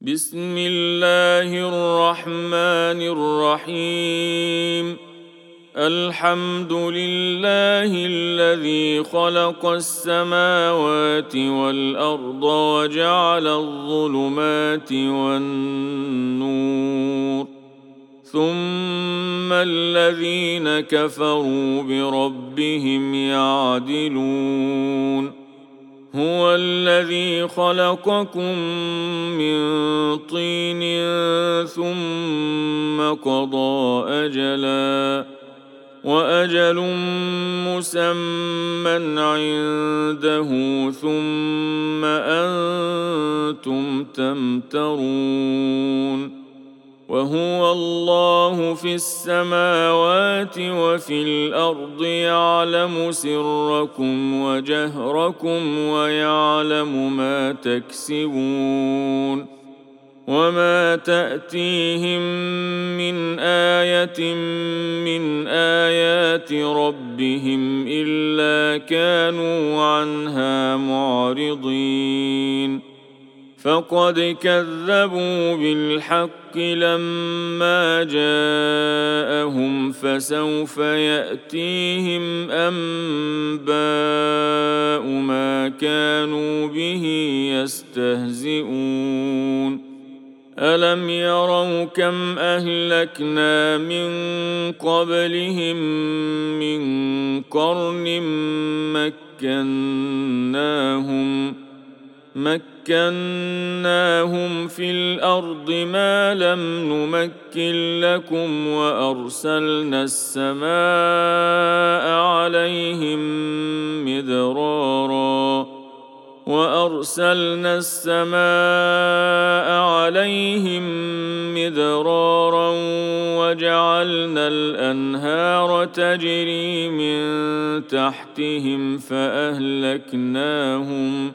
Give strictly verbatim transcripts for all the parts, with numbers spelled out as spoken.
بسم الله الرحمن الرحيم. الحمد لله الذي خلق السماوات والأرض وجعل الظلمات والنور، ثم الذين كفروا بربهم يعدلون. هو الذي خلقكم من طين ثم قضى أجلا، وأجل مسمى عنده، ثم أنتم تمترون. وهو الله في السماوات وفي الأرض، يعلم سركم وجهركم ويعلم ما تكسبون. وما تأتيهم من آية من آيات ربهم إلا كانوا عنها معرضين. فقد كذبوا بالحق لما جاءهم، فسوف يأتيهم أنباء ما كانوا به يستهزئون. ألم يروا كم أهلكنا من قبلهم من قرن مكناهم مكناهم في الأرض ما لم نمكن لكم، وأرسلنا السماء عليهم مدرارا وأرسلنا السماء عليهم مدرارا وجعلنا الأنهار تجري من تحتهم فأهلكناهم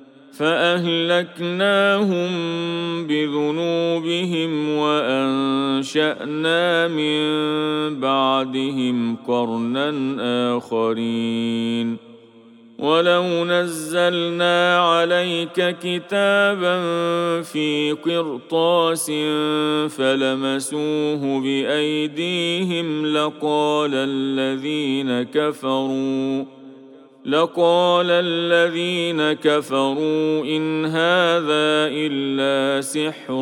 فأهلكناهم بذنوبهم، وأنشأنا من بعدهم قرنا آخرين. ولو نزلنا عليك كتابا في قرطاس فلمسوه بأيديهم لقال الذين كفروا لقال الذين كفروا إن هذا إلا سحر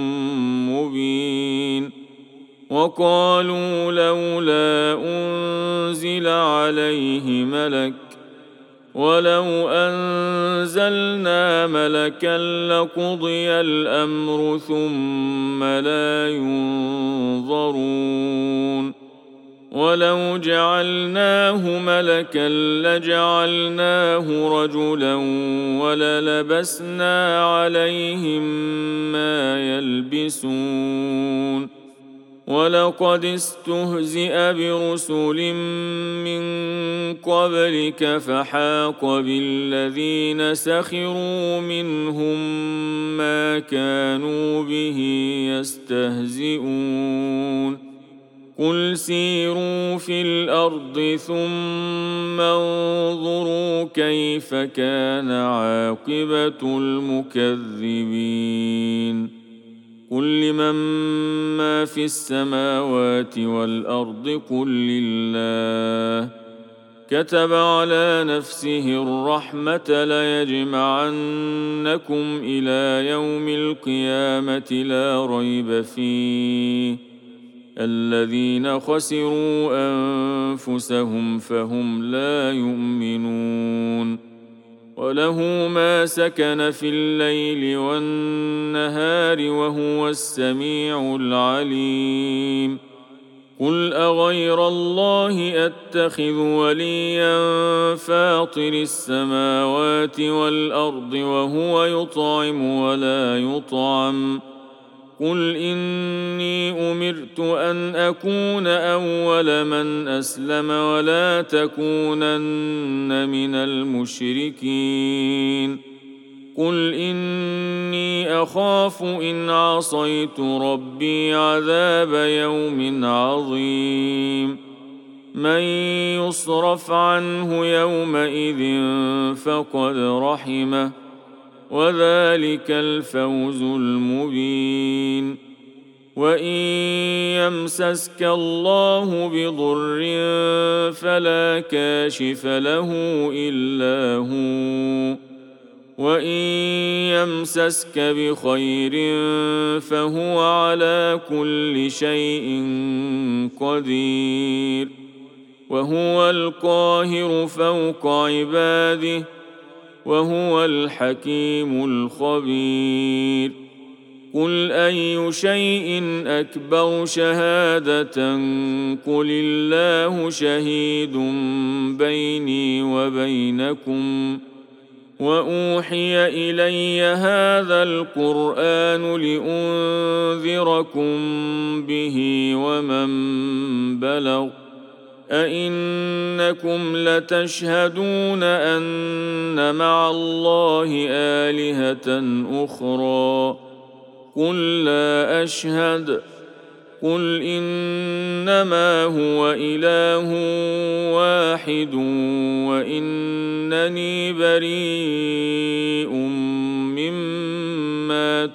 مبين. وقالوا لولا أنزل عليه ملك، ولو أنزلنا ملكا لقضي الأمر ثم لا ينظرون. ولو جعلناه ملكا لجعلناه رجلا وللبسنا عليهم ما يلبسون. ولقد استهزئ برسل من قبلك فحاق بالذين سخروا منهم ما كانوا به يستهزئون. قل سيروا في الأرض ثم انظروا كيف كان عاقبة المكذبين. قل لمن ما في السماوات والأرض قل لله. كتب على نفسه الرحمة ليجمعنكم إلى يوم القيامة لا ريب فيه. الذين خسروا أنفسهم فهم لا يؤمنون. وله ما سكن في الليل والنهار وهو السميع العليم. قل أغير الله أتخذ وليا فاطر السماوات والأرض وهو يطعم ولا يطعم. قل إني أمرت أن أكون أول من أسلم ولا تكونن من المشركين. قل إني أخاف إن عصيت ربي عذاب يوم عظيم. من يصرف عنه يومئذ فقد رحمه، وذلك الفوز المبين. وإن يمسسك الله بضر فلا كاشف له إلا هو، وإن يمسسك بخير فهو على كل شيء قدير، وهو القاهر فوق عباده، وهو الحكيم الخبير. قل أي شيء أكبر شهادة قل الله شهيد بيني وبينكم، وأوحي إلي هذا القرآن لأنذركم به ومن بلغ. أئنكم لتشهدون أن مع الله آلهة أخرى؟ قل لا أشهد. قل إنما هو إله واحد وإنني بريء مما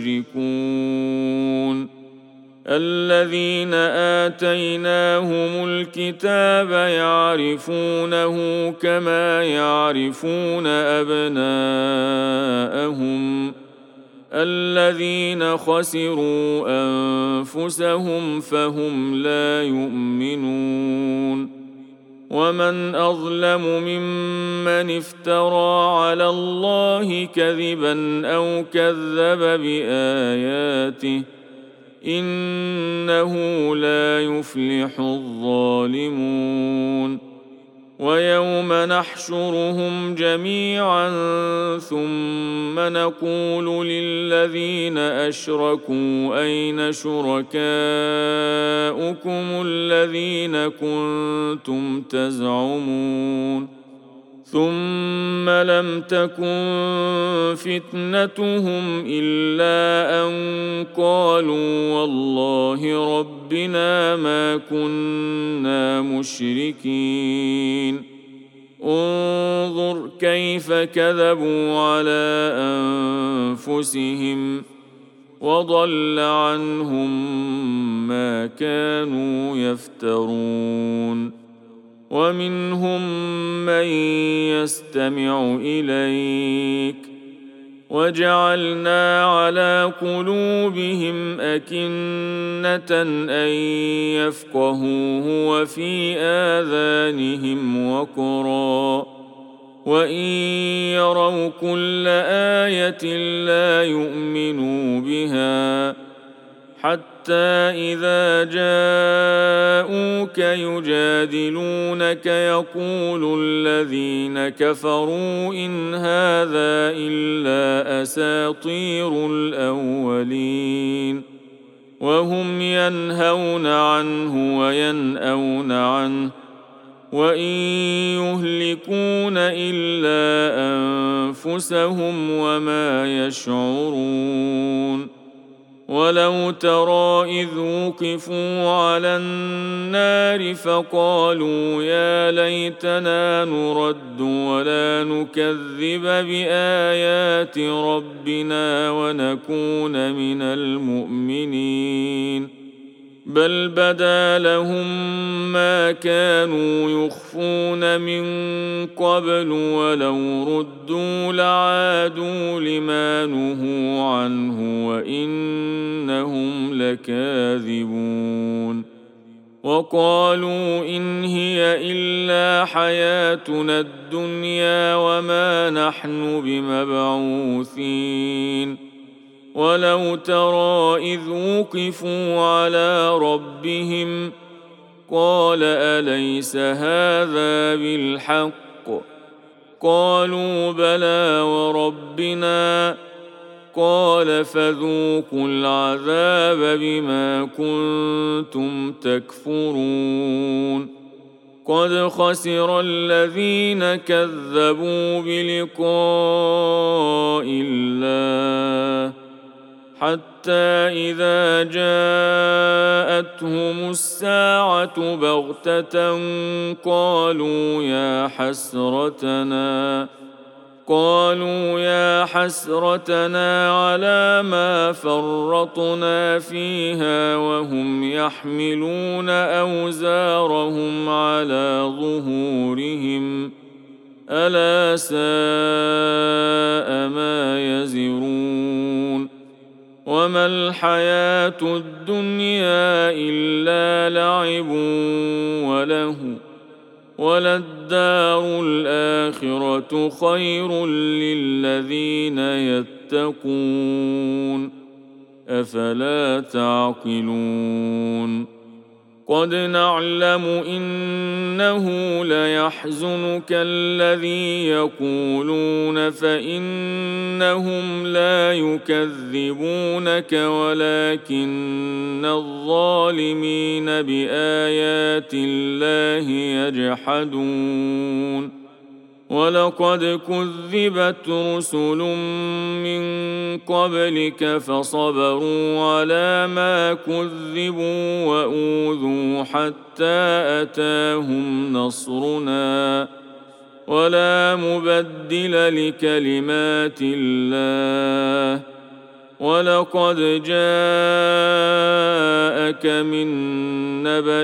تشركون. الذين آتيناهم الكتاب يعرفونه كما يعرفون أبناءهم، الذين خسروا أنفسهم فهم لا يؤمنون. ومن أظلم ممن افترى على الله كذبا أو كذب بآياته، إنه لا يفلح الظالمون. ويوم نحشرهم جميعا ثم نقول للذين أشركوا أين شركاؤكم الذين كنتم تزعمون؟ ثم لم تكن فتنتهم إلا أن قالوا والله ربنا ما كنا مشركين. انظر كيف كذبوا على أنفسهم، وضل عنهم ما كانوا يفترون. ومنهم من يستمع إليك، وجعلنا على قلوبهم أكنة أن يفقهوه وفي آذانهم وقرا، وإن يروا كل آية لا يؤمنوا بها، حتى إذا جاءوك يجادلونك يقول الذين كفروا إن هذا إلا أساطير الأولين، وهم ينهون عنه وينأون عنه، وإن يهلكون إلا أنفسهم وما يشعرون. ولو ترى إذ وقفوا على النار فقالوا يا ليتنا نرد ولا نكذب بآيات ربنا ونكون من المؤمنين، بل بدا لهم ما كانوا يخفون من قبل ولو ردوا لعادوا لما نهوا عنه وإنهم لكاذبون. وقالوا إن هي إلا حياتنا الدنيا وما نحن بمبعوثين. ولو ترى إذ وقفوا على ربهم قال أليس هذا بالحق؟ قالوا بلى وربنا. قال فذوقوا العذاب بما كنتم تكفرون. قد خسر الذين كذبوا بلقاء الله حتى إذا جاءتهم الساعة بغتة قالوا يا حسرتنا قالوا يا حسرتنا على ما فرطنا فيها وهم يحملون أوزارهم على ظهورهم ألا ساء ما يزرون وما الحياة الدنيا إلا لعب وله وللدار الآخرة خير للذين يتقون أفلا تعقلون قد نعلم إنه ليحزنك الذي يقولون فإنهم لا يكذبونك ولكن الظالمين بآيات الله يجحدون ولقد كذبت رسل من قبلك فصبروا على ما كذبوا وأوذوا حتى أتاهم نصرنا ولا مبدل لكلمات الله ولقد جاءك من نبأ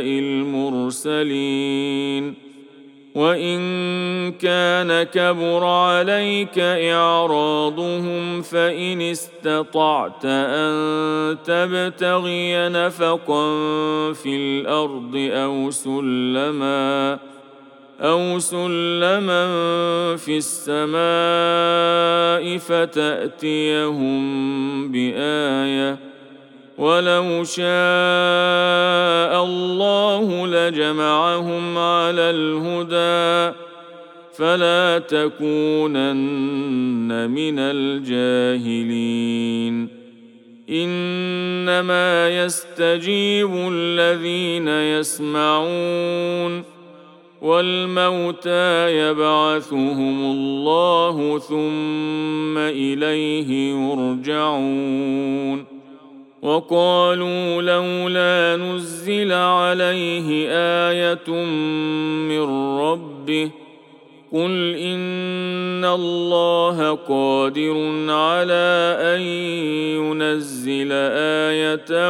المرسلين وإن كان كبر عليك إعراضهم فإن استطعت أن تبتغي نفقا في الأرض أو سلما أو سلما في السماء فتأتيهم بآية ولو شاء الله لجمعهم على الهدى فلا تكونن من الجاهلين إنما يستجيب الذين يسمعون والموتى يبعثهم الله ثم إليه يرجعون وقالوا لولا نزل عليه آية من ربه قل إن الله قادر على أن ينزل آية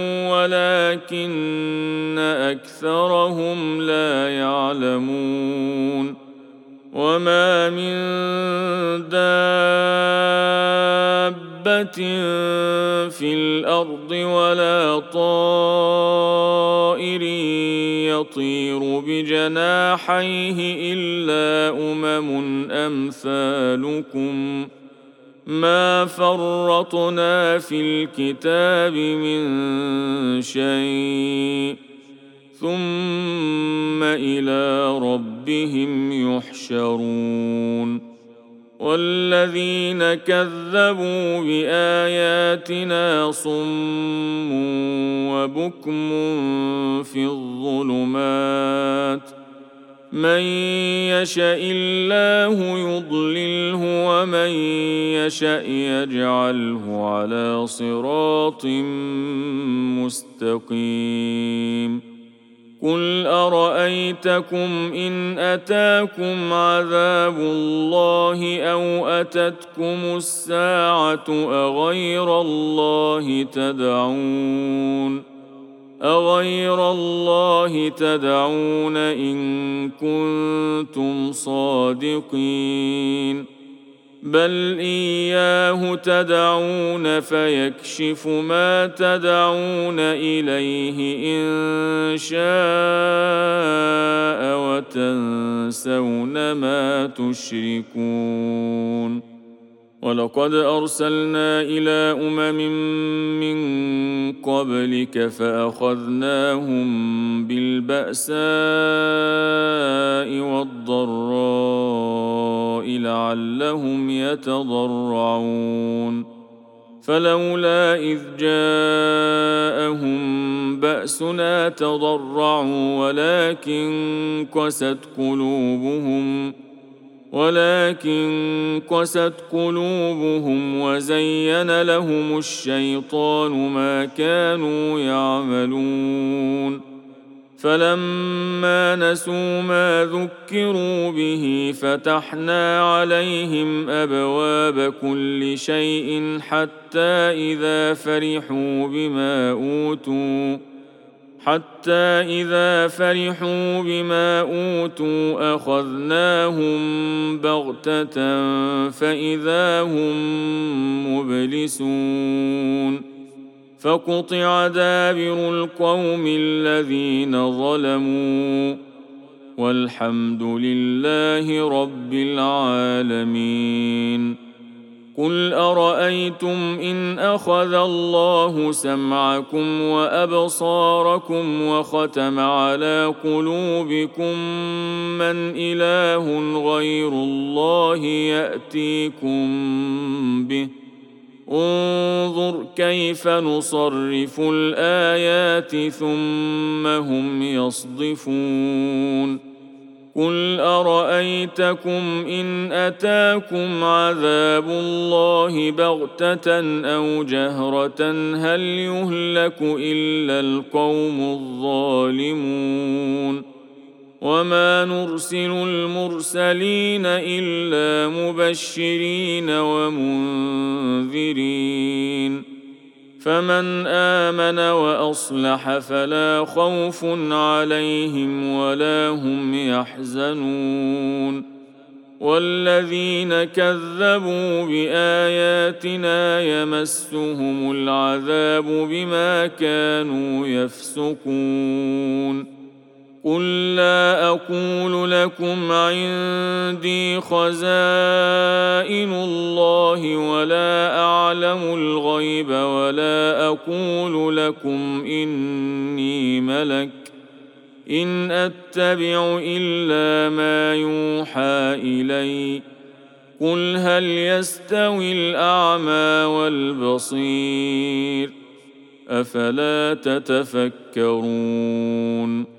ولكن أكثرهم لا يعلمون وما من دابة في الأرض ولا طائر يطير بجناحيه إلا أمم أمثالكم ما فرطنا في الكتاب من شيء ثم إلى ربهم يحشرون والذين كذبوا بآياتنا صم وبكم في الظلمات من يشاء الله يضلله ومن يشاء يجعله على صراط مستقيم قل أرأيتكم إن أتاكم عذاب الله أو أتتكم الساعة أغير الله تدعون أغير الله تدعون إن كنتم صادقين بل إياه تدعون فيكشف ما تدعون إليه إن شاء وتنسون ما تشركون ولقد أرسلنا إلى أمم من قبلك فأخذناهم بالبأساء والضراء لعلهم يتضرعون فلولا إذ جاءهم بأسنا تضرعوا ولكن قست قلوبهم ولكن قست قلوبهم وزين لهم الشيطان ما كانوا يعملون فلما نسوا ما ذكروا به فتحنا عليهم أبواب كل شيء حتى إذا فرحوا بما أوتوا حتى إذا فرحوا بما أوتوا أخذناهم بغتة فإذا هم مبلسون فقطع دابر القوم الذين ظلموا والحمد لله رب العالمين. قل أرأيتم إن أخذ الله سمعكم وأبصاركم وختم على قلوبكم من إله غير الله يأتيكم به انظر كيف نصرف الآيات ثم هم يصدفون. قل أرأيتكم إن أتاكم عذاب الله بغتة أو جهرة هل يهلك إلا القوم الظالمون. وما نرسل المرسلين إلا مبشرين ومنذرين فمن آمن وأصلح فلا خوف عليهم ولا هم يحزنون. والذين كذبوا بآياتنا يمسهم العذاب بما كانوا يفسقون. قل لا أقول لكم عندي خزائن الله ولا أعلم الغيب ولا أقول لكم إني ملك إن أتبع إلا ما يوحى إلي قل هل يستوي الأعمى والبصير أفلا تتفكرون.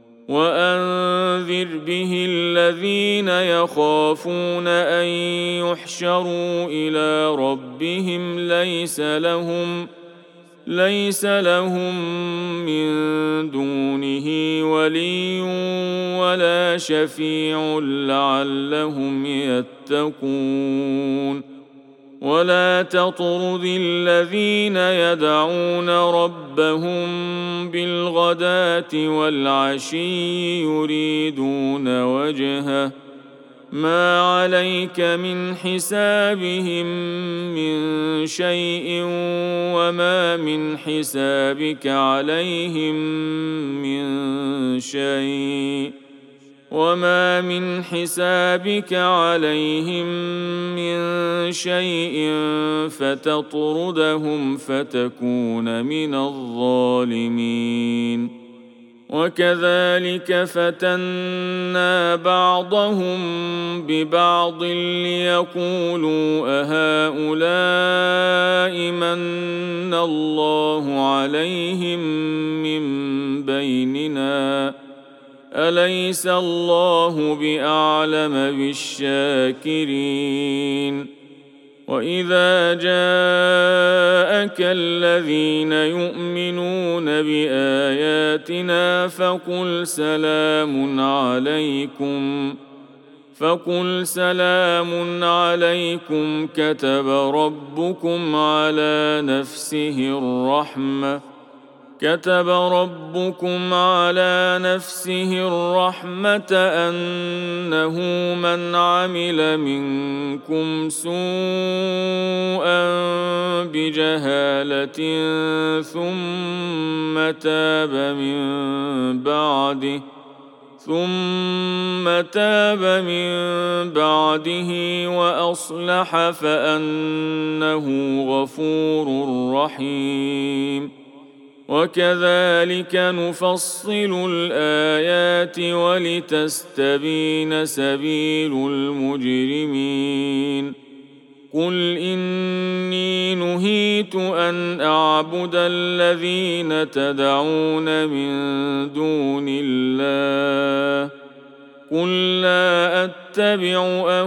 وأنذر به الذين يخافون أن يحشروا إلى ربهم ليس لهم ليس لهم من دونه ولي ولا شفيع لعلهم يتقون. ولا تطرد الذين يدعون ربهم بالغداة والعشي يريدون وجهه ما عليك من حسابهم من شيء وما من حسابك عليهم من شيء وما من حسابك عليهم من شيء فتطردهم فتكون من الظالمين. وكذلك فتنا بعضهم ببعض ليقولوا أهؤلاء من الله عليهم من بيننا أليس الله بأعلم بالشاكرين. وإذا جاءك الذين يؤمنون بآياتنا فقل سلام عليكم فقل سلام عليكم كتب ربكم على نفسه الرحمة كتب ربكم على نفسه الرحمة أنه من عمل منكم سوءا بجهالة ثم تاب من بعده ثم تاب من بعده وأصلح فأنه غفور رحيم. وكذلك نفصل الآيات ولتستبين سبيل المجرمين. قل إني نهيت أن أعبد الذين تدعون من دون الله قل لا أتبع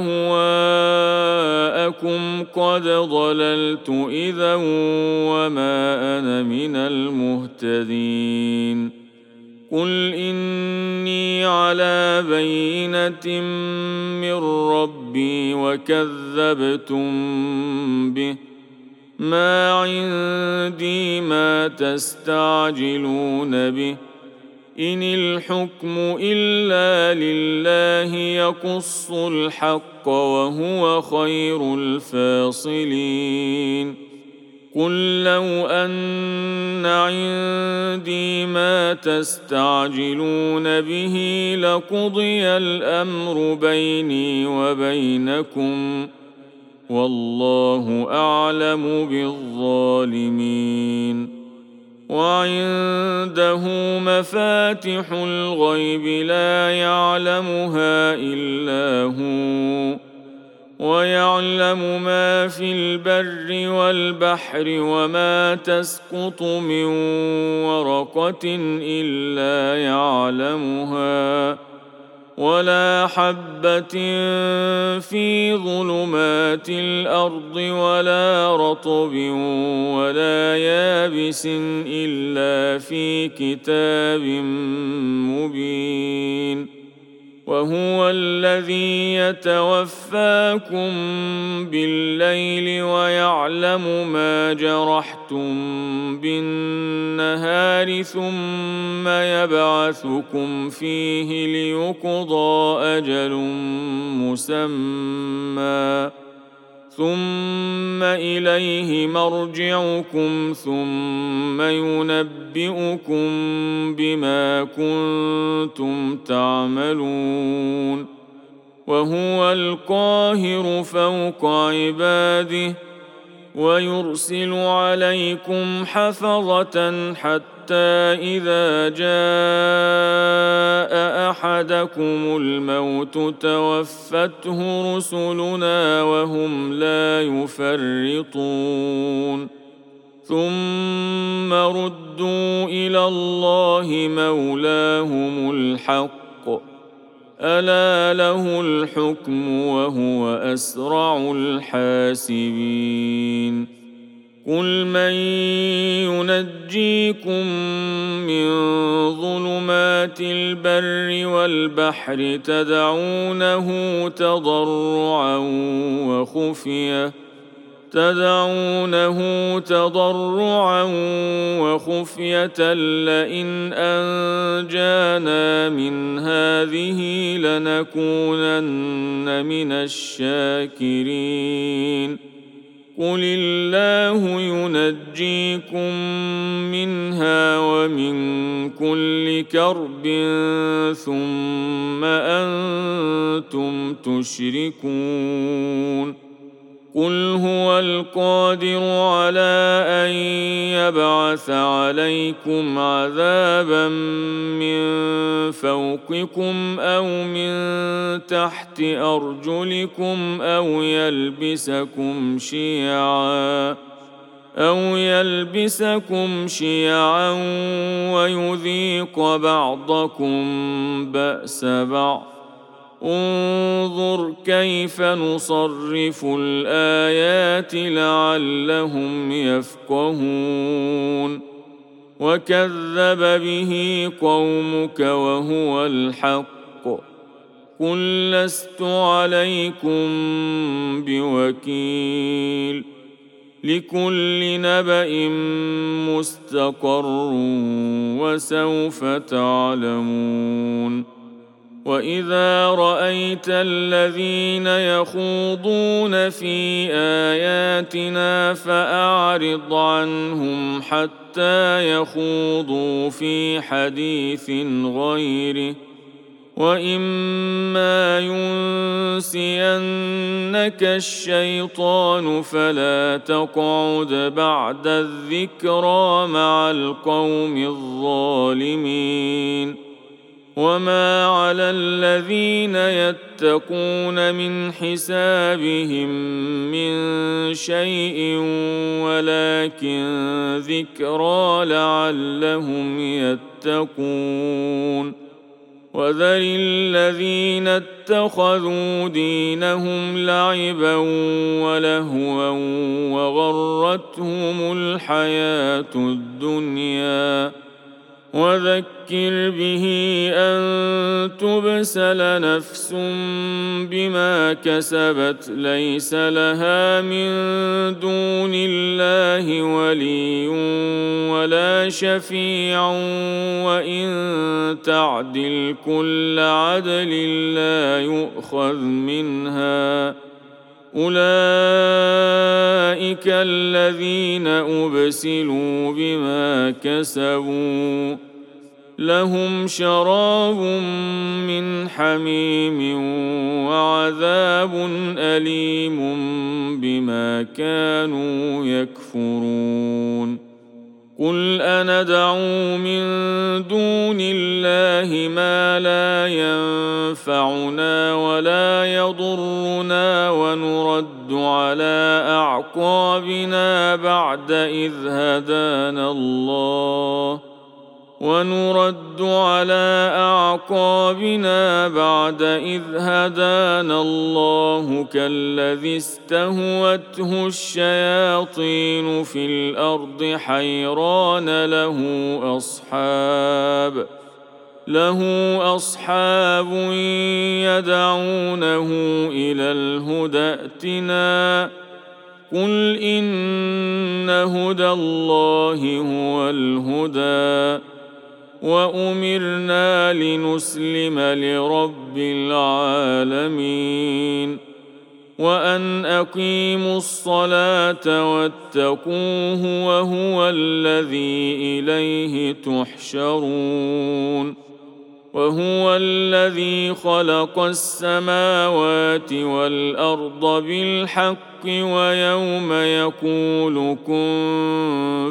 أهواءكم قد ضللت إذا وما أنا من المهتدين. قل إني على بينة من ربي وكذبتم به، ما عندي ما تستعجلون به، إن الحكم إلا لله يقص الحق وهو خير الفاصلين. قل لو أن عندي ما تستعجلون به لقضي الأمر بيني وبينكم، والله أعلم بالظالمين. وعنده مفاتح الغيب لا يعلمها إلا هو، ويعلم ما في البر والبحر وما تسقط من ورقة إلا يعلمها، ولا حبة في ظلمات الأرض ولا رطب ولا يابس إلا في كتاب مبين. وهو الذي يتوفاكم بالليل ويعلم ما جرحتم بالنهار ثم يبعثكم فيه ليقضى أجل مسمى، ثم إليه مرجعكم ثم ينبئكم بما كنتم تعملون. وهو القاهر فوق عباده، ويرسل عليكم حفظة حتى إذا جاء أحدكم الموت توفته رسلنا وهم لا يفرطون، ثم ردوا إلى الله مولاهم الحق، ألا له الحكم وهو أسرع الحاسبين. قل من ينجيكم من ظلمات البر والبحر تدعونه تضرعا وخفية تدعونه تضرعا وخفية لئن أنجانا من هذه لنكونن من الشاكرين. قل الله ينجيكم منها ومن كل كرب ثم أنتم تشركون. قل هو القادر على أن يبعث عليكم عذابا من فوقكم أو من تحت أرجلكم أو يلبسكم شيعا أو يلبسكم شيعا ويذيق بعضكم بأس بعض. انظر كيف نصرف الآيات لعلهم يفقهون. وكذب به قومك وهو الحق، قل لست عليكم بوكيل، لكل نبأ مستقر وسوف تعلمون. وإذا رأيت الذين يخوضون في آياتنا فأعرض عنهم حتى يخوضوا في حديث غيره، وإما ينسينك الشيطان فلا تقعد بعد الذكرى مع القوم الظالمين. وما على الذين يتقون من حسابهم من شيء ولكن ذكرى لعلهم يتقون. وذر الذين اتخذوا دينهم لعبا ولهوا وغرتهم الحياة الدنيا، وذكر به أن تبسل نفس بما كسبت ليس لها من دون الله ولي ولا شفيع وإن تعدل كل عدل لا يؤخذ منها. أولئك الذين أبسلوا بما كسبوا لهم شراب من حميم وعذاب أليم بما كانوا يكفرون. قل أندعو من دون الله ما لا ينفعنا ولا يضرنا ونرد على أعقابنا بعد إذ هدانا الله ونرد على أعقابنا بعد إذ هدانا الله كالذي استهوته الشياطين في الأرض حيران له أصحاب له أصحاب يدعونه إلى الهدى ائتنا قل إن هدى الله هو الهدى وأمرنا لنسلم لرب العالمين وأن أقيموا الصلاة واتقوه وهو الذي إليه تحشرون. وهو الذي خلق السماوات والأرض بالحق ويوم يقول كن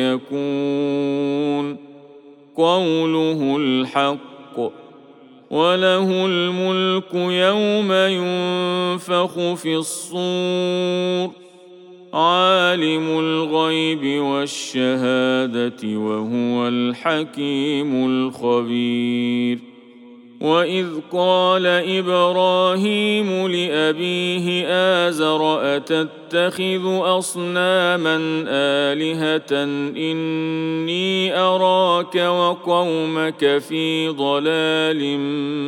فيكون قوله الحق وله الملك يوم ينفخ في الصور عالم الغيب والشهادة وهو الحكيم الخبير. وإذ قال إبراهيم لأبيه آزر أتتخذ أصناما آلهة إني أراك وقومك في ضلال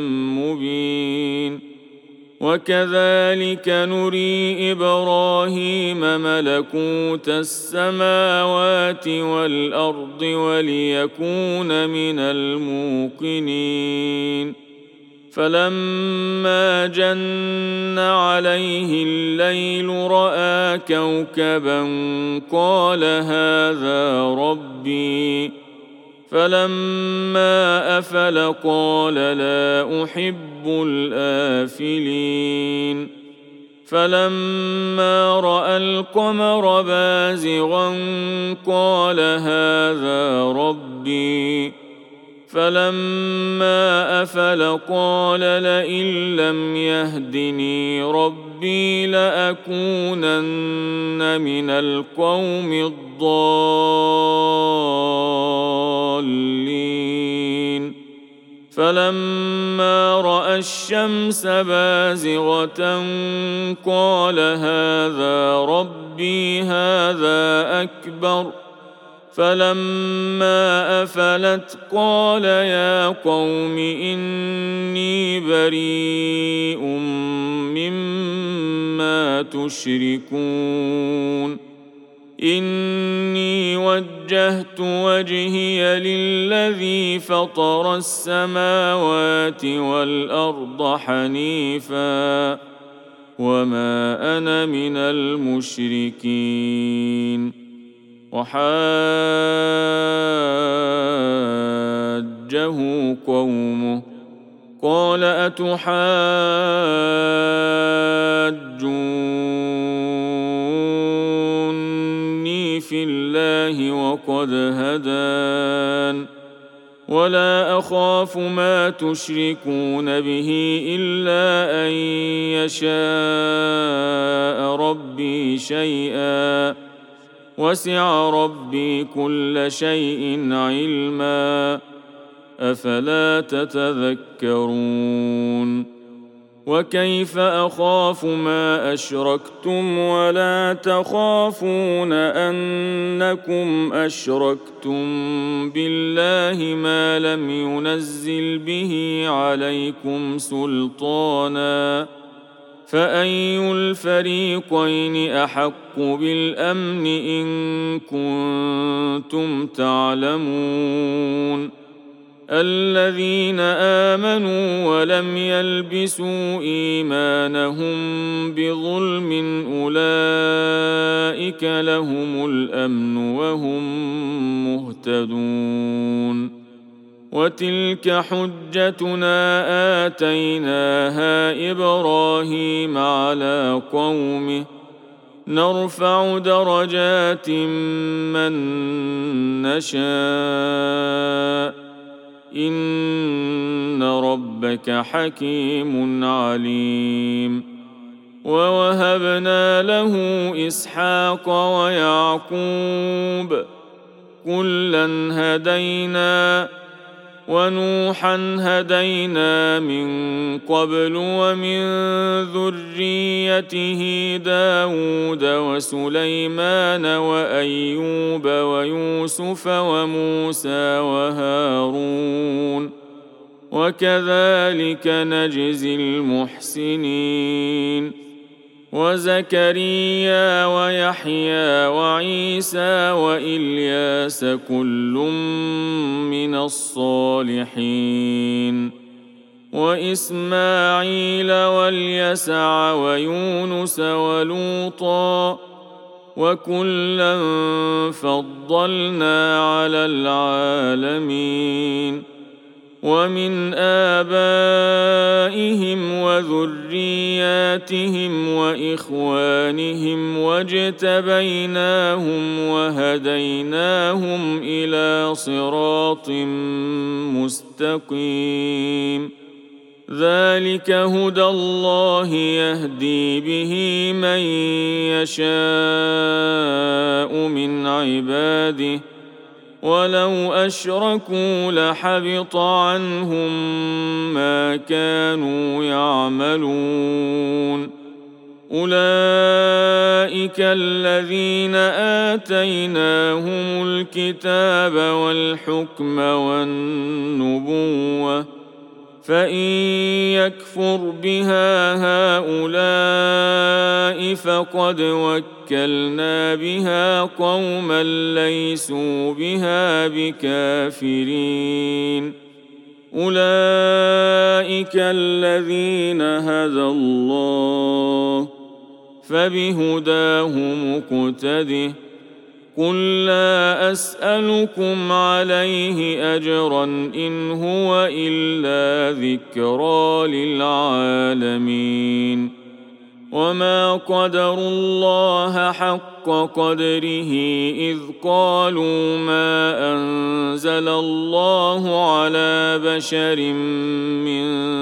مبين. وكذلك نري إبراهيم ملكوت السماوات والأرض وليكون من الموقنين. فلما جن عليه الليل رأى كوكبا قال هذا ربي فلما أفل قال لا أحب الآفلين. فلما رأى القمر بازغا قال هذا ربي فلما أفل قال لئن لم يهدني ربي لأكونن من القوم الضالين. فلما رأى الشمس بازغة قال هذا ربي هذا أكبر فلما أفلت قال يا قوم إني بريء مما تشركون. إني وجهت وجهي للذي فطر السماوات والأرض حنيفا وما أنا من المشركين. وحاجه قومه قال أتحاجوني في الله وقد هدان ولا أخاف ما تشركون به إلا أن يشاء ربي شيئا وسع ربي كل شيء علما أفلا تتذكرون. وكيف أخاف ما أشركتم ولا تخافون أنكم أشركتم بالله ما لم ينزل به عليكم سلطانا فأي الفريقين أحق بالأمن إن كنتم تعلمون الذين آمنوا ولم يلبسوا إيمانهم بظلم أولئك لهم الأمن وهم مهتدون وتلك حجتنا آتيناها إبراهيم على قومه نرفع درجات من نشاء إن ربك حكيم عليم ووهبنا له إسحاق ويعقوب كلا هدينا ونوحا هدينا من قبل ومن ذريته داود وسليمان وأيوب ويوسف وموسى وهارون وكذلك نجزي المحسنين وزكريا ويحيى وعيسى وإلياس كل من الصالحين وإسماعيل واليسع ويونس ولوطا وكلا فضلنا على العالمين ومن آبائهم وذرياتهم وإخوانهم واجتبيناهم وهديناهم إلى صراط مستقيم ذلك هدى الله يهدي به من يشاء من عباده ولو أشركوا لحبط عنهم ما كانوا يعملون أولئك الذين آتيناهم الكتاب والحكم والنبوة فإن يكفر بها هؤلاء فقد وكلنا بها قوما ليسوا بها بكافرين أولئك الذين هدى الله فبهداه مقتده قل لا أسألكم عليه أجرا إن هو إلا ذكرى للعالمين وما قدروا الله حق قدره إذ قالوا ما أنزل الله على بشر من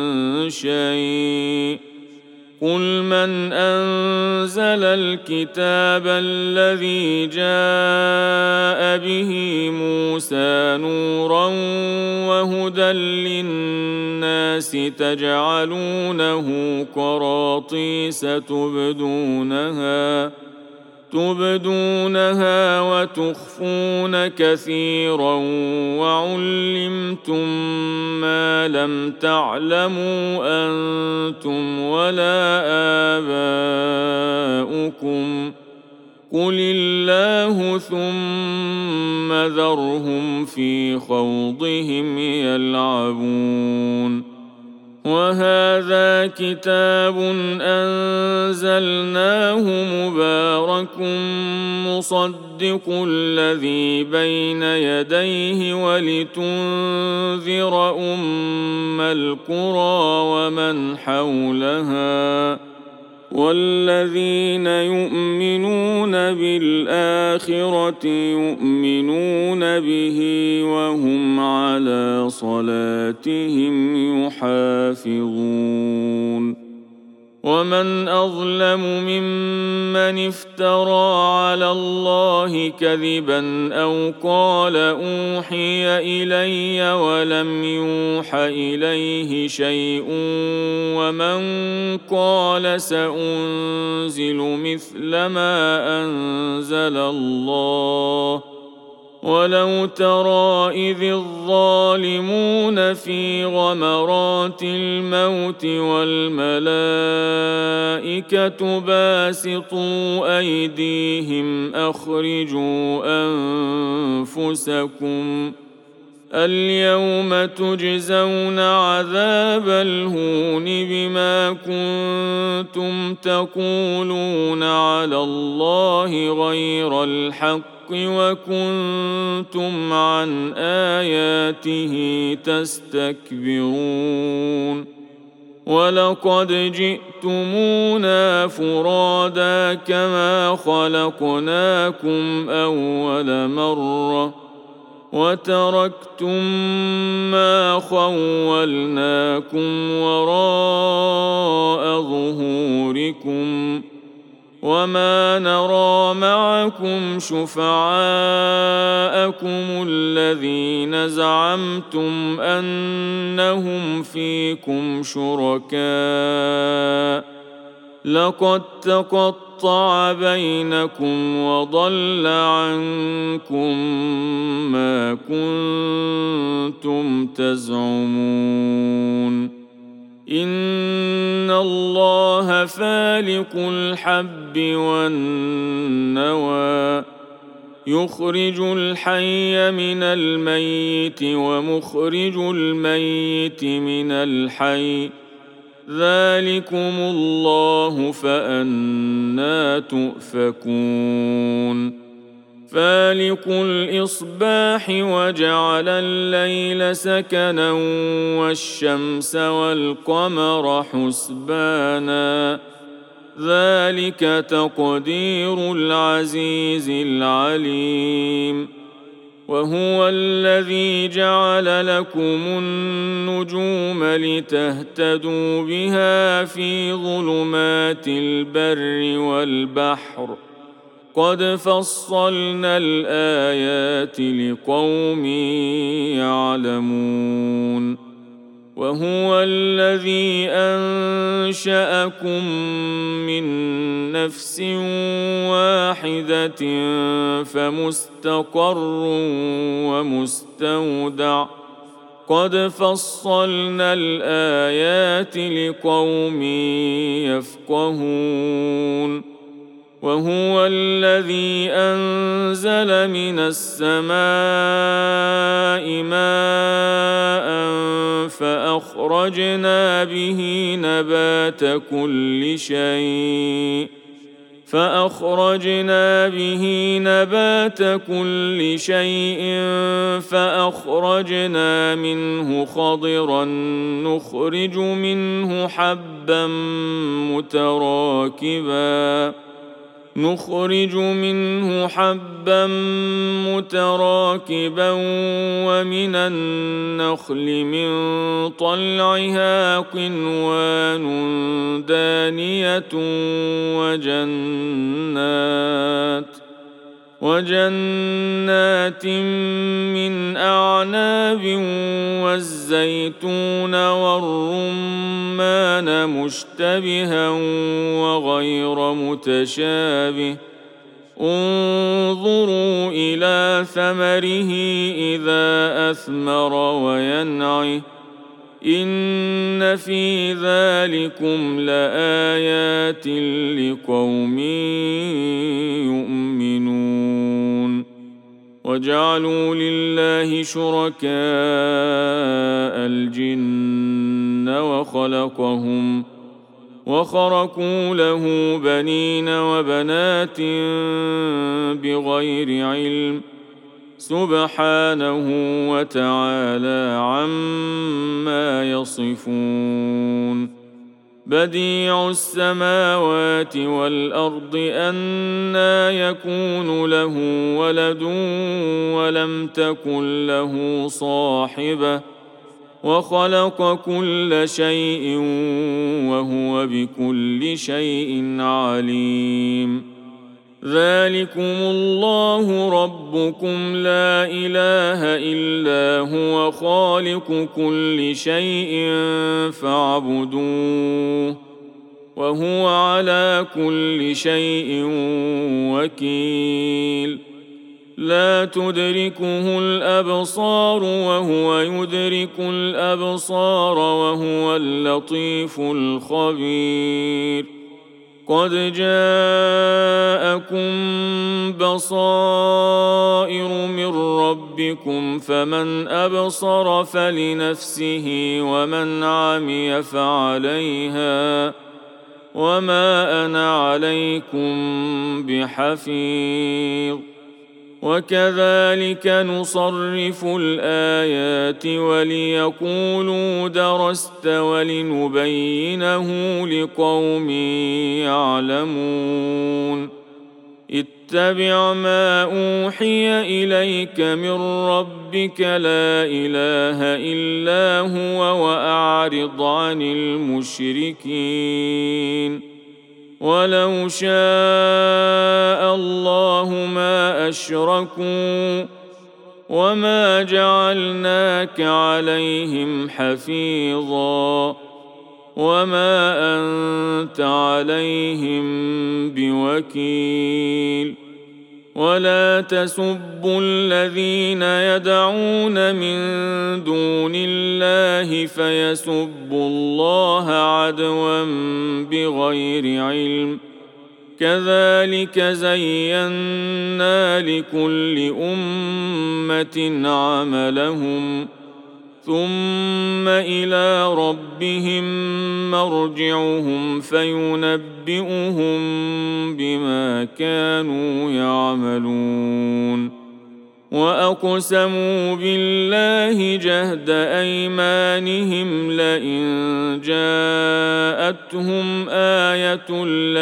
شيء قل من أنزل الكتاب الذي جاء به موسى نورا وهدى للناس تجعلونه قراطيس تبدونها تبدونها وتخفون كثيرا وعلمتم ما لم تعلموا أنتم ولا آباؤكم قل الله ثم ذرهم في خوضهم يلعبون وهذا كتاب أنزلناه مبارك مصدق الذي بين يديه ولتنذر أم القرى ومن حولها والذين يؤمنون بالآخرة يؤمنون به وهم على صلاتهم يحافظون ومن أظلم ممن افترى على الله كذبا أو قال أوحي إلي ولم يوح إليه شيء ومن قال سأنزل مثل ما أنزل الله ولو ترى إذ الظالمون في غمرات الموت والملائكة باسطوا أيديهم أخرجوا أنفسكم اليوم تجزون عذاب الهون بما كنتم تقولون على الله غير الحق وكنتم عن آياته تستكبرون ولقد جئتمونا فرادا كما خلقناكم أول مرة وتركتم ما خولناكم وراء ظهوركم وما نرى معكم شفعاءكم الذين زعمتم أنهم فيكم شركاء لقد تقطع بينكم وضل عنكم ما كنتم تزعمون إن الله فالق الحب والنوى يخرج الحي من الميت ومخرج الميت من الحي ذلكم الله فأنى تؤفكون فالق الإصباح وجعل الليل سكنا والشمس والقمر حسبانا ذلك تقدير العزيز العليم وهو الذي جعل لكم النجوم لتهتدوا بها في ظلمات البر والبحر قد فصلنا الآيات لقوم يعلمون وهو الذي أنشأكم من نفس واحدة فمستقر ومستودع قد فصلنا الآيات لقوم يفقهون وهو الذي أنزل من السماء ماء فأخرجنا به نبات كل شيء فأخرجنا به نبات كل شيء فأخرجنا منه خضرا نخرج منه حبا متراكبا نخرج منه حبا متراكبا ومن النخل من طلعها قنوان دانية وجنات وجنات من أعناب والزيتون والرمان مشتبها وغير متشابه انظروا إلى ثمره إذا أثمر وينعه إن في ذلكم لآيات لقوم يؤمنون وجعلوا لله شركاء الجن وخلقهم وخرقوا له بنين وبنات بغير علم سبحانه وتعالى عما يصفون بديع السماوات والأرض أنى يكون له ولد ولم تكن له صاحبة وخلق كل شيء وهو بكل شيء عليم. ذلكم الله ربكم لا إله إلا هو خالق كل شيء فاعبدوه وهو على كل شيء وكيل. لا تدركه الأبصار وهو يدرك الأبصار وهو اللطيف الخبير. قد جاءكم بصائر من ربكم فمن أبصر فلنفسه ومن عمي فعليها وما أنا عليكم بحفيظ. وكذلك نصرف الآيات وليقولوا درست ولنبينه لقوم يعلمون. اتبع ما أوحي إليك من ربك لا إله إلا هو وأعرض عن المشركين. ولو شاء الله ما أشركوا وما جعلناك عليهم حفيظا وما أنت عليهم بوكيل. ولا تسبوا الذين يدعون من دون الله فيسبوا الله عدوا بغير علم. كذلك زينا لكل أمة عملهم ثم إلى ربهم مرجعهم فينبئهم بما كانوا يعملون. وأقسموا بالله جهد أيمانهم لئن جاءتهم آية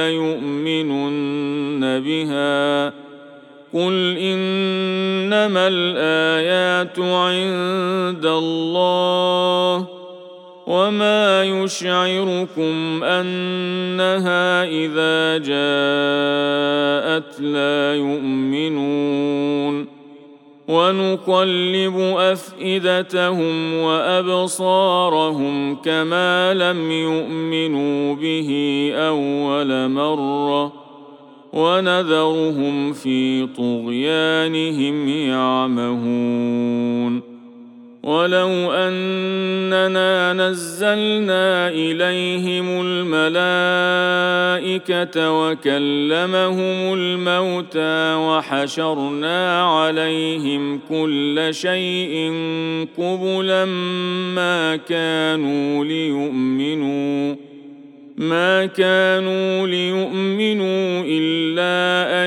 ليؤمنن بها قل إنما الآيات عند الله وما يشعركم أنها إذا جاءت لا يؤمنون. ونقلب أفئدتهم وأبصارهم كما لم يؤمنوا به أول مرة ونذرهم في طغيانهم يعمهون. ولو أننا نزلنا إليهم الملائكة وكلمهم الموتى وحشرنا عليهم كل شيء قبلا ما كانوا ليؤمنوا ما كانوا ليؤمنوا إلا أن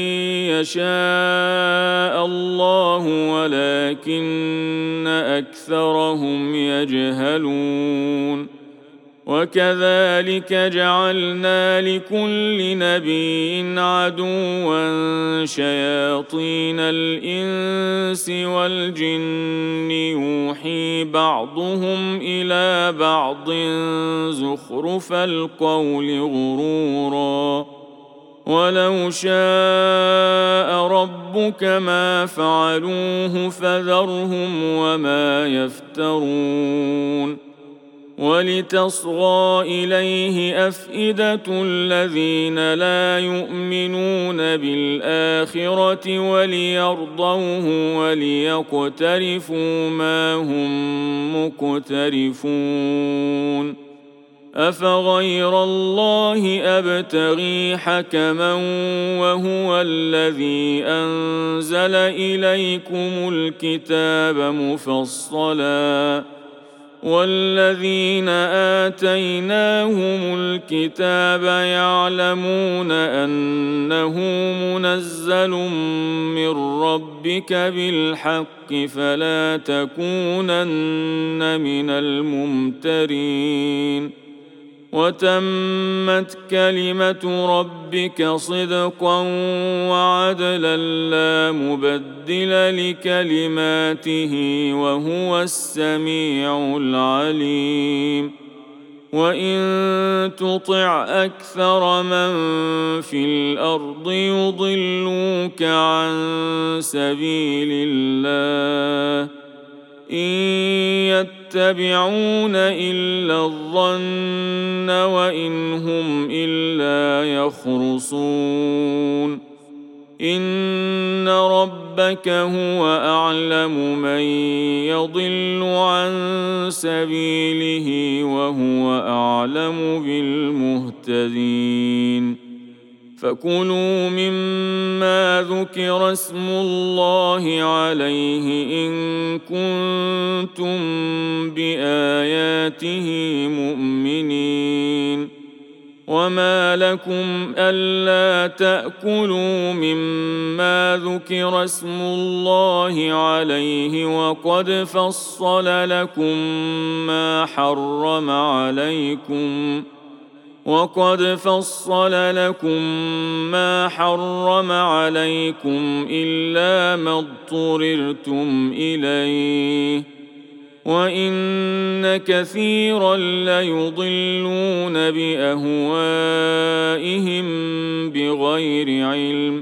يشاء الله ولكن أكثرهم يجهلون. وكذلك جعلنا لكل نبي عدوا شياطين الإنس والجن يوحي بعضهم إلى بعض زخرف القول غرورا. ولو شاء ربك ما فعلوه فذرهم وما يفترون. ولتصغى إليه أفئدة الذين لا يؤمنون بالآخرة وليرضوه وليقترفوا ما هم مقترفون. أفغير الله أبتغي حكما وهو الذي أنزل إليكم الكتاب مفصلا والذين آتيناهم الكتاب يعلمون أنه منزل من ربك بالحق فلا تكونن من الممترين. وتمت كلمة ربك صدقا وعدلا لا مبدل لكلماته وهو السميع العليم وإن تطع أكثر من في الأرض يضلوك عن سبيل الله إن يتبعون إلا الظن وإن هم إلا يخرصون إن ربك هو أعلم من يضل عن سبيله وهو أعلم بالمهتدين فكلوا مما ذكر اسم الله عليه إن كنتم بآياته مؤمنين وما لكم ألا تأكلوا مما ذكر اسم الله عليه وقد فصل لكم ما حرم عليكم وقد فصل لكم ما حرم عليكم إلا ما اضطررتم إليه وإن كثيرا ليضلون بأهوائهم بغير علم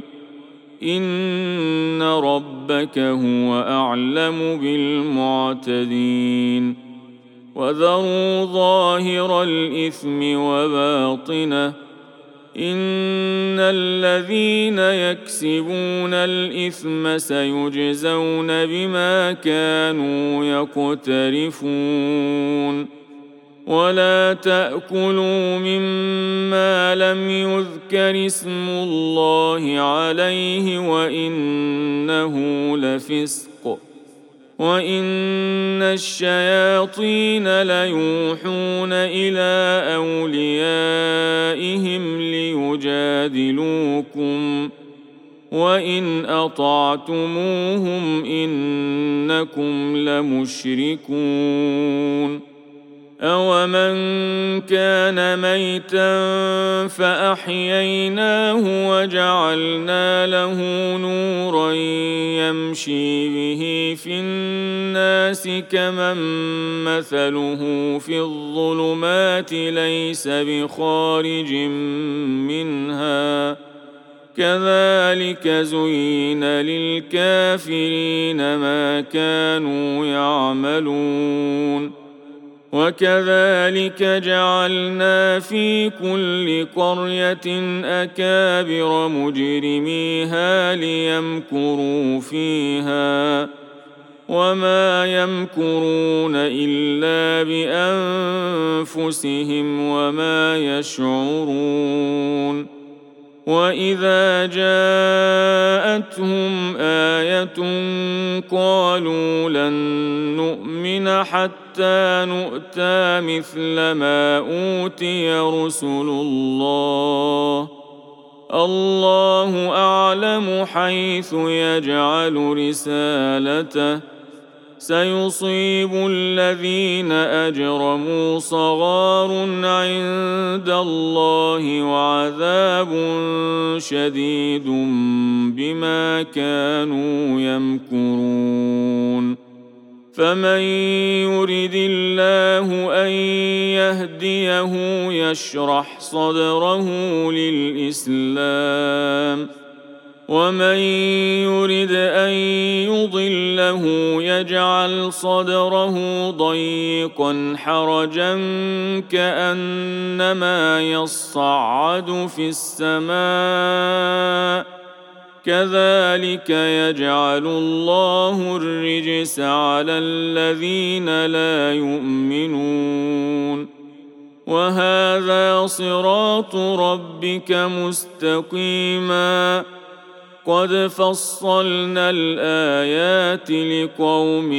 إن ربك هو أعلم بالمعتدين وذروا ظاهر الإثم وباطنه إن الذين يكسبون الإثم سيجزون بما كانوا يقترفون ولا تأكلوا مما لم يذكر اسم الله عليه وإنه لفسق وإن الشياطين ليوحون إلى أوليائهم ليجادلوكم وإن أطعتموهم إنكم لمشركون أومن كان ميتا فأحييناه وجعلنا له نورا يمشي به في الناس كمن مثله في الظلمات ليس بخارج منها كذلك زين للكافرين ما كانوا يعملون وكذلك جعلنا في كل قرية أكابر مجرميها ليمكروا فيها وما يمكرون إلا بأنفسهم وما يشعرون وإذا جاءتهم آية قالوا لن نؤمن حتى نؤتى مثل ما أوتي رسل الله الله أعلم حيث يجعل رسالته سيصيب الذين أجرموا صغار عند الله وعذاب شديد بما كانوا يمكرون فمن يرد الله أن يهديه يشرح صدره للإسلام ومن يرد أن يضله يجعل صدره ضيقا حرجا كأنما يصعد في السماء كذلك يجعل الله الرجس على الذين لا يؤمنون وهذا صراط ربك مستقيما قد فصلنا الآيات لقوم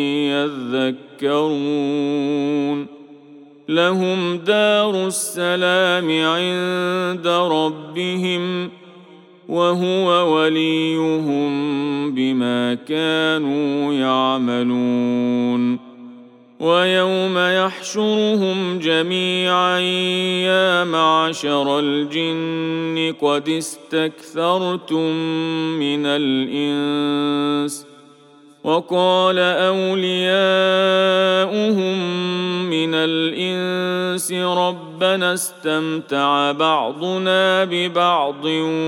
يذكرون لهم دار السلام عند ربهم وهو وليهم بما كانوا يعملون ويوم يحشرهم جميعا يا معشر الجن قد استكثرتم من الإنس وقال أولياؤهم من الإنس ربنا استمتع بعضنا ببعض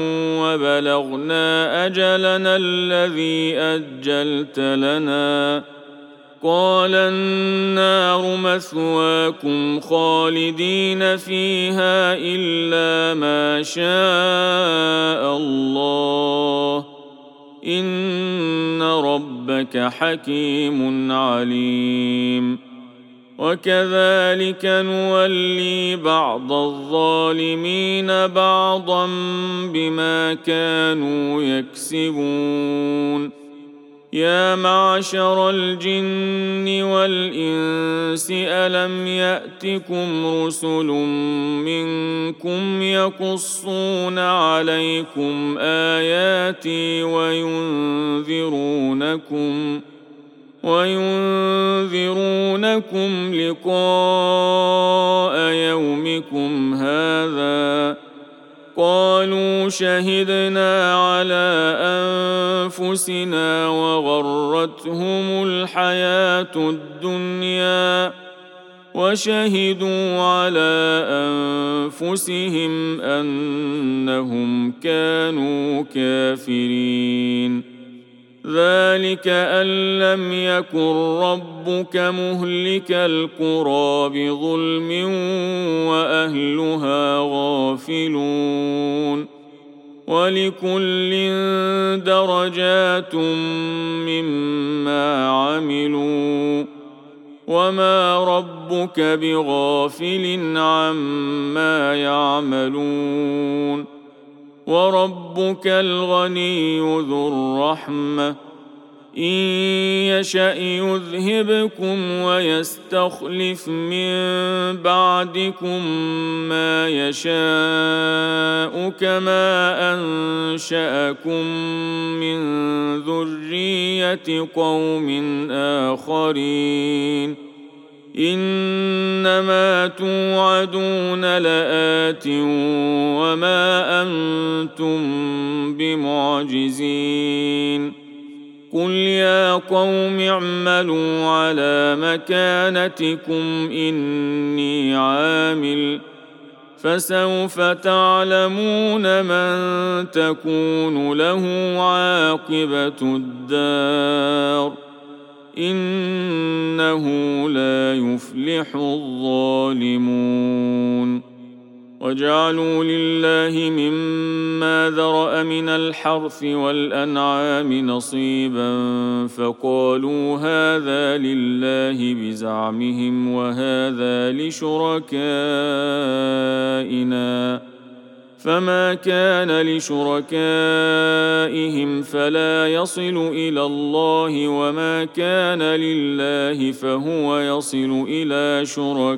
وبلغنا أجلنا الذي أجلت لنا قال النار مثواكم خالدين فيها إلا ما شاء الله إن ربك حكيم عليم وكذلك نولي بعض الظالمين بعضا بما كانوا يكسبون يا معشر الجن والإنس ألم يأتكم رسل منكم يقصون عليكم آياتي وينذرونكم وينذرونكم لقاء يومكم هذا قالوا شهدنا على أنفسنا وغرتهم الحياة الدنيا وشهدوا على أنفسهم أنهم كانوا كافرين ذلك أن لم يكن ربك مهلك القرى بظلم وأهلها غافلون ولكل درجات مما عملوا وما ربك بغافل عما يعملون وربك الغني ذو الرحمة إن يشأ يذهبكم ويستخلف من بعدكم ما يشاء كما أنشأكم من ذرية قوم آخرين إنما توعدون لآت وما أنتم بمعجزين قل يا قوم اعملوا على مكانتكم إني عامل فسوف تعلمون من تكون له عاقبة الدار إنه لا يفلح الظالمون وجعلوا لله مما ذرأ من الحرث والأنعام نصيبا فقالوا هذا لله بزعمهم وهذا لشركائنا فما كان لشركائهم فلا يصل إلى الله وما كان لله فهو يصل إلى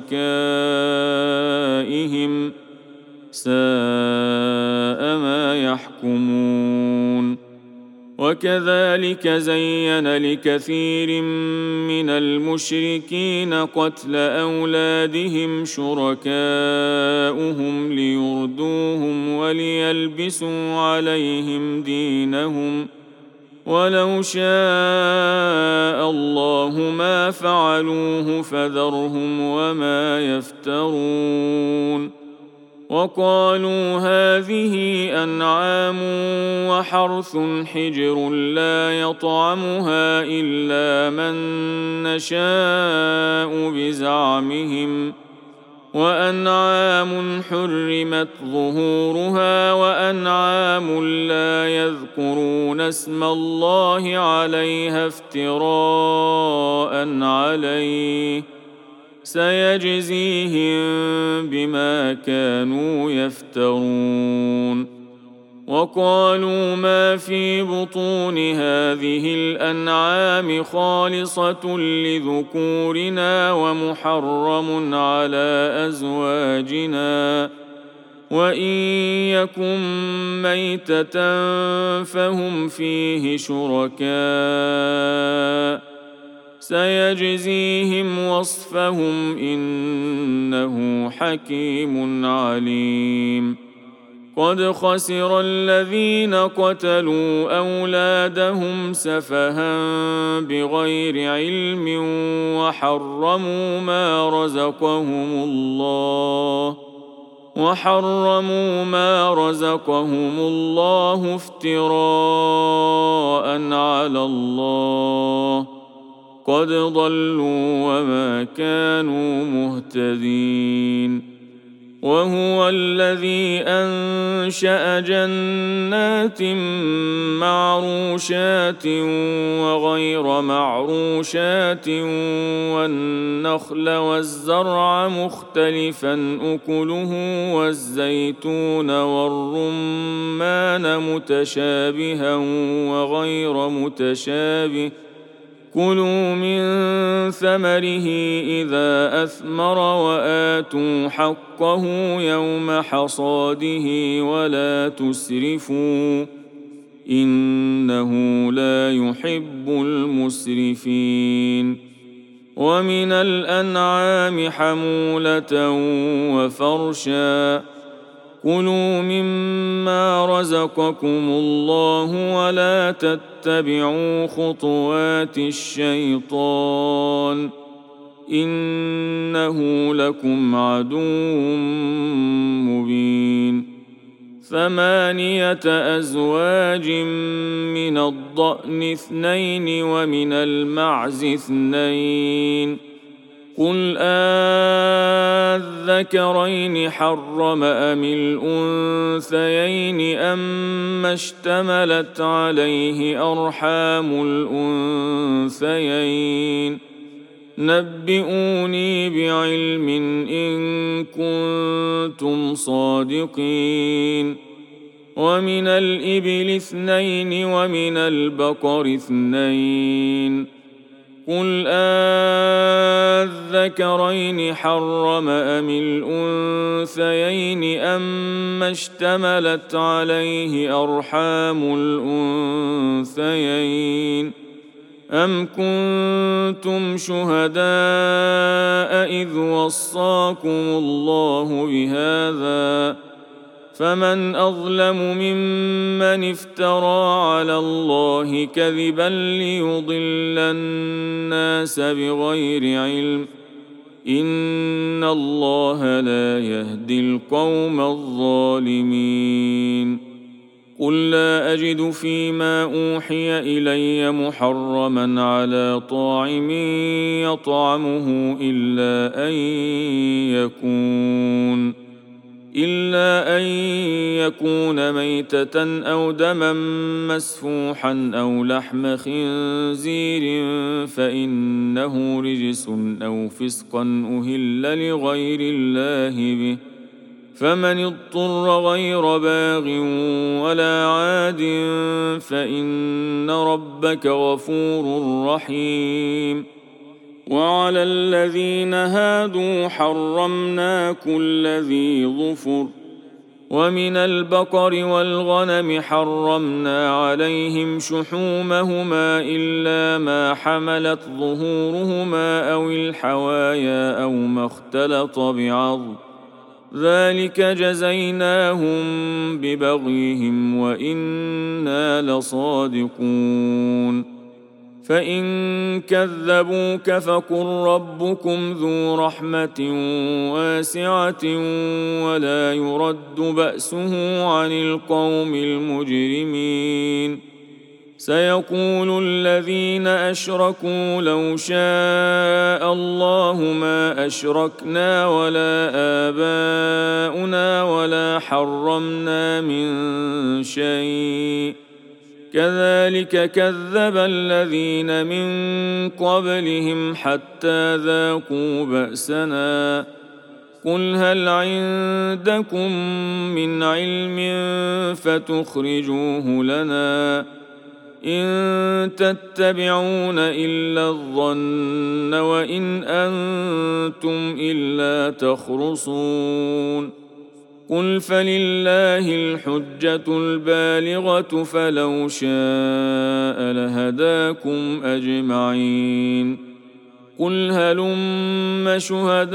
شركائهم ساء ما يحكمون وكذلك زين لكثير من المشركين قتل أولادهم شركاؤهم ليردوهم وليلبسوا عليهم دينهم ولو شاء الله ما فعلوه فذرهم وما يفترون وقالوا هذه أنعام وحرث حجر لا يطعمها إلا من نشاء بزعمهم وأنعام حرمت ظهورها وأنعام لا يذكرون اسم الله عليها افتراء عليه سيجزيهم بما كانوا يفترون وقالوا ما في بطون هذه الأنعام خالصة لذكورنا ومحرم على أزواجنا وإن يكن ميتة فهم فيه شركاء سيجزيهم وصفهم إنه حكيم عليم. قد خسر الذين قتلوا أولادهم سفها بغير علم وحرموا ما رزقهم الله وحرموا ما رزقهم الله افتراء على الله. قد ضلوا وما كانوا مهتدين. وهو الذي أنشأ جنات معروشات وغير معروشات والنخل والزرع مختلفا أكله والزيتون والرمان متشابها وغير متشابه. كلوا من ثمره إذا أثمر وآتوا حقه يوم حصاده ولا تسرفوا إنه لا يحب المسرفين. ومن الأنعام حمولة وفرشا. كلوا مما رزقكم الله ولا تتبعوا خطوات الشيطان إنه لكم عدو مبين. ثمانية أزواج من الضأن اثنين ومن المعز اثنين. قل أذكرين حرم أم الأنثيين أما اشتملت عليه أرحام الأنثيين. نبئوني بعلم إن كنتم صادقين. ومن الإبل اثنين ومن البقر اثنين. قل أذكرين حرم أم الأنثيين أما اشتملت عليه أرحام الأنثيين. أم كنتم شهداء إذ وصاكم الله بهذا فمن أظلم ممن افترى على الله كذبا ليضل الناس بغير علم إن الله لا يهدي القوم الظالمين. قل لا أجد فيما أوحي إلي محرما على طاعم يطعمه إلا أن يكون إلا أن يكون ميتة أو دما مسفوحا أو لحم خنزير فإنه رجس أو فسقا أهل لغير الله به. فمن اضطر غير باغ ولا عاد فإن ربك غفور رحيم. وعلى الذين هادوا حرمنا كل ذي ظفر. ومن البقر والغنم حرمنا عليهم شحومهما إلا ما حملت ظهورهما أو الحوايا أو ما اختلط بعظم ذلك جزيناهم ببغيهم وإنا لصادقون. فإن كذبوك فقل ربكم ذو رحمة واسعة ولا يرد بأسه عن القوم المجرمين. سيقول الذين أشركوا لو شاء الله ما أشركنا ولا آباؤنا ولا حرمنا من شيء كذلك كذب الذين من قبلهم حتى ذاقوا بأسنا. قل هل عندكم من علم فتخرجوه لنا إن تتبعون إلا الظن وإن أنتم إلا تخرصون. قل فلله الحجة البالغة فلو شاء لهداكم أجمعين. قل هلم شهداءكم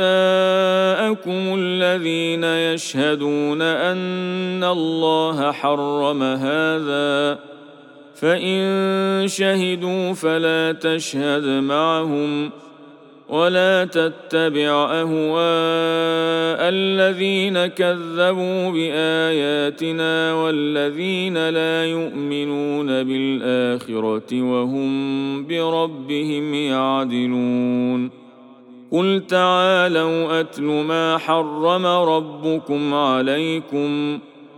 الذين يشهدون أن الله حرم هذا فإن شهدوا فلا تشهد معهم ولا تتبع أهواء الذين كذبوا بآياتنا والذين لا يؤمنون بالآخرة وهم بربهم يعدلون قل تعالوا أتل ما حرم ربكم عليكم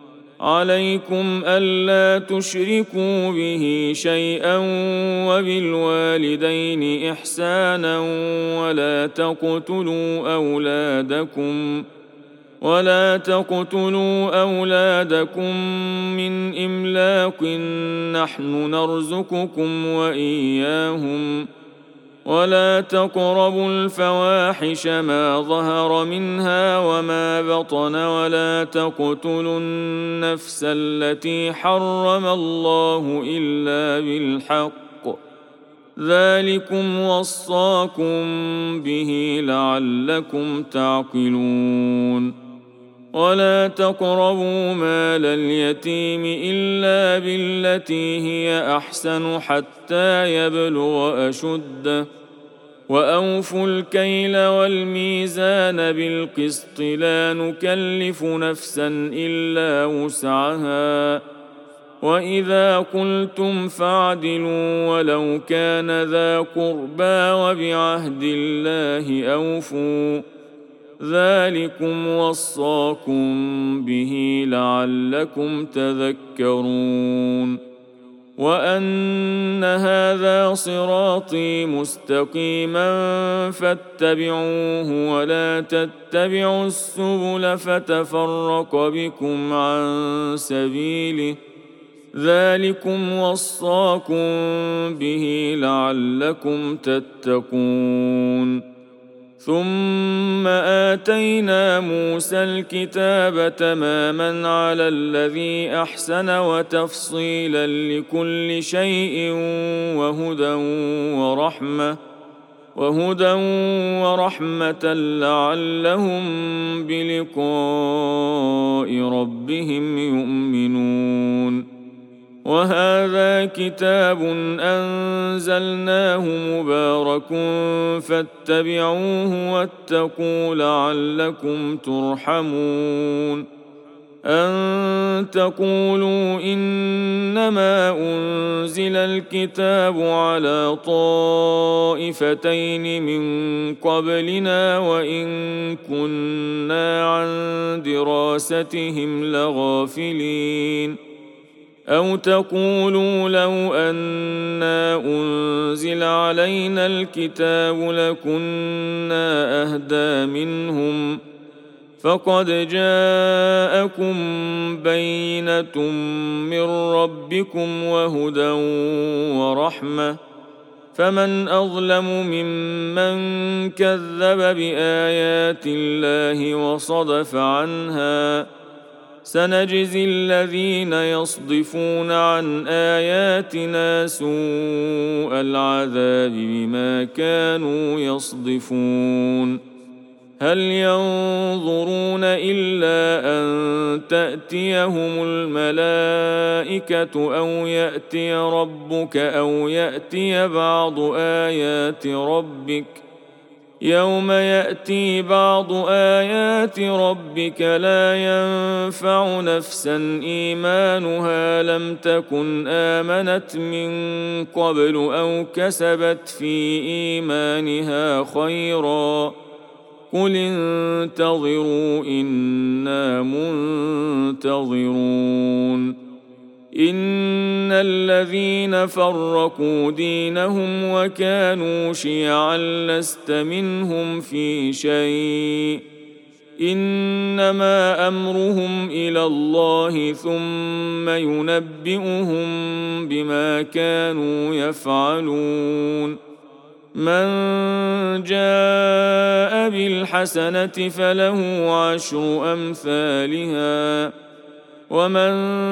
عليكم ألا تشركوا به شيئا وبالوالدين إحسانا ولا تقتلوا أولادكم ولا تقتلوا أولادكم من إملاق نحن نرزقكم وإياهم ولا تقربوا الفواحش ما ظهر منها وما بطن ولا تقتلوا النفس التي حرم الله إلا بالحق ذلكم وصاكم به لعلكم تعقلون ولا تقربوا مال اليتيم إلا بالتي هي أحسن حتى يبلغ أشده وأوفوا الكيل والميزان بالقسط لا نكلف نفسا إلا وسعها وإذا قلتم فاعدلوا ولو كان ذا قربى وبعهد الله أوفوا ذلكم وصاكم به لعلكم تذكرون وأن هذا صراطي مستقيما فاتبعوه ولا تتبعوا السبل فتفرق بكم عن سبيله ذلكم وصاكم به لعلكم تتقون ثم آتينا موسى الكتاب تماما على الذي أحسن وتفصيلا لكل شيء وهدى ورحمة وهدى ورحمة لعلهم بلقاء ربهم يؤمنون وهذا كتاب أنزلناه مبارك فاتبعوه واتقوا لعلكم ترحمون أن تقولوا إنما أنزل الكتاب على طائفتين من قبلنا وإن كنا عن دراستهم لغافلين أو تقولوا لو أنا أنزل علينا الكتاب لكنا أهدى منهم فقد جاءكم بينة من ربكم وهدى ورحمة فمن أظلم ممن كذب بآيات الله وصدف عنها سنجزي الذين يصدفون عن آياتنا سوء العذاب بما كانوا يصدفون هل ينظرون إلا أن تأتيهم الملائكة أو يأتي ربك أو يأتي بعض آيات ربك يوم يأتي بعض آيات ربك لا ينفع نفسا إيمانها لم تكن آمنت من قبل أو كسبت في إيمانها خيرا قل انتظروا إنا منتظرون إن الذين فرقوا دينهم وكانوا شيعا لست منهم في شيء إنما أمرهم إلى الله ثم ينبئهم بما كانوا يفعلون من جاء بالحسنة فله عشر أمثالها ومن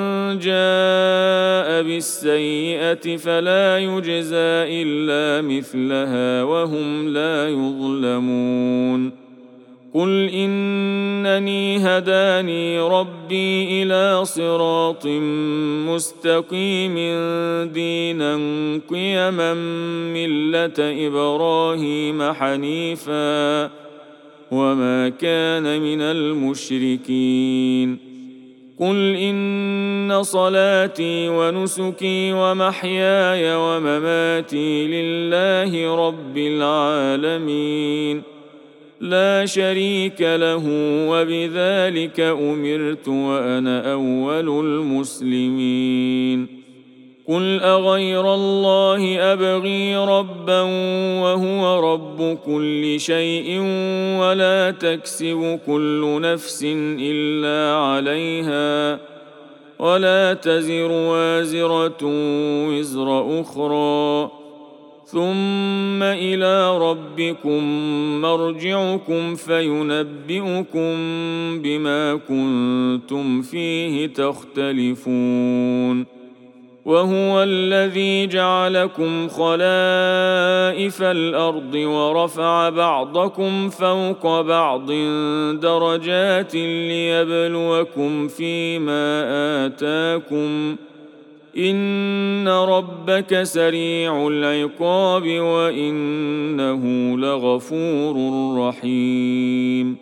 جاء بالسيئة فلا يجزى إلا مثلها وهم لا يظلمون. قل إنني هداني ربي إلى صراط مستقيم دينا قيما ملة إبراهيم حنيفا وما كان من المشركين. قل إن صلاتي ونسكي ومحياي ومماتي لله رب العالمين لا شريك له وبذلك أمرت وأنا أول المسلمين. قل أغير الله أبغي ربا وهو رب كل شيء ولا تكسب كل نفس إلا عليها ولا تزر وازرة وزر أخرى ثم إلى ربكم مرجعكم فينبئكم بما كنتم فيه تختلفون. وهو الذي جعلكم خلائف الأرض ورفع بعضكم فوق بعض درجات ليبلوكم فيما آتاكم إن ربك سريع العقاب وإنه لغفور رحيم.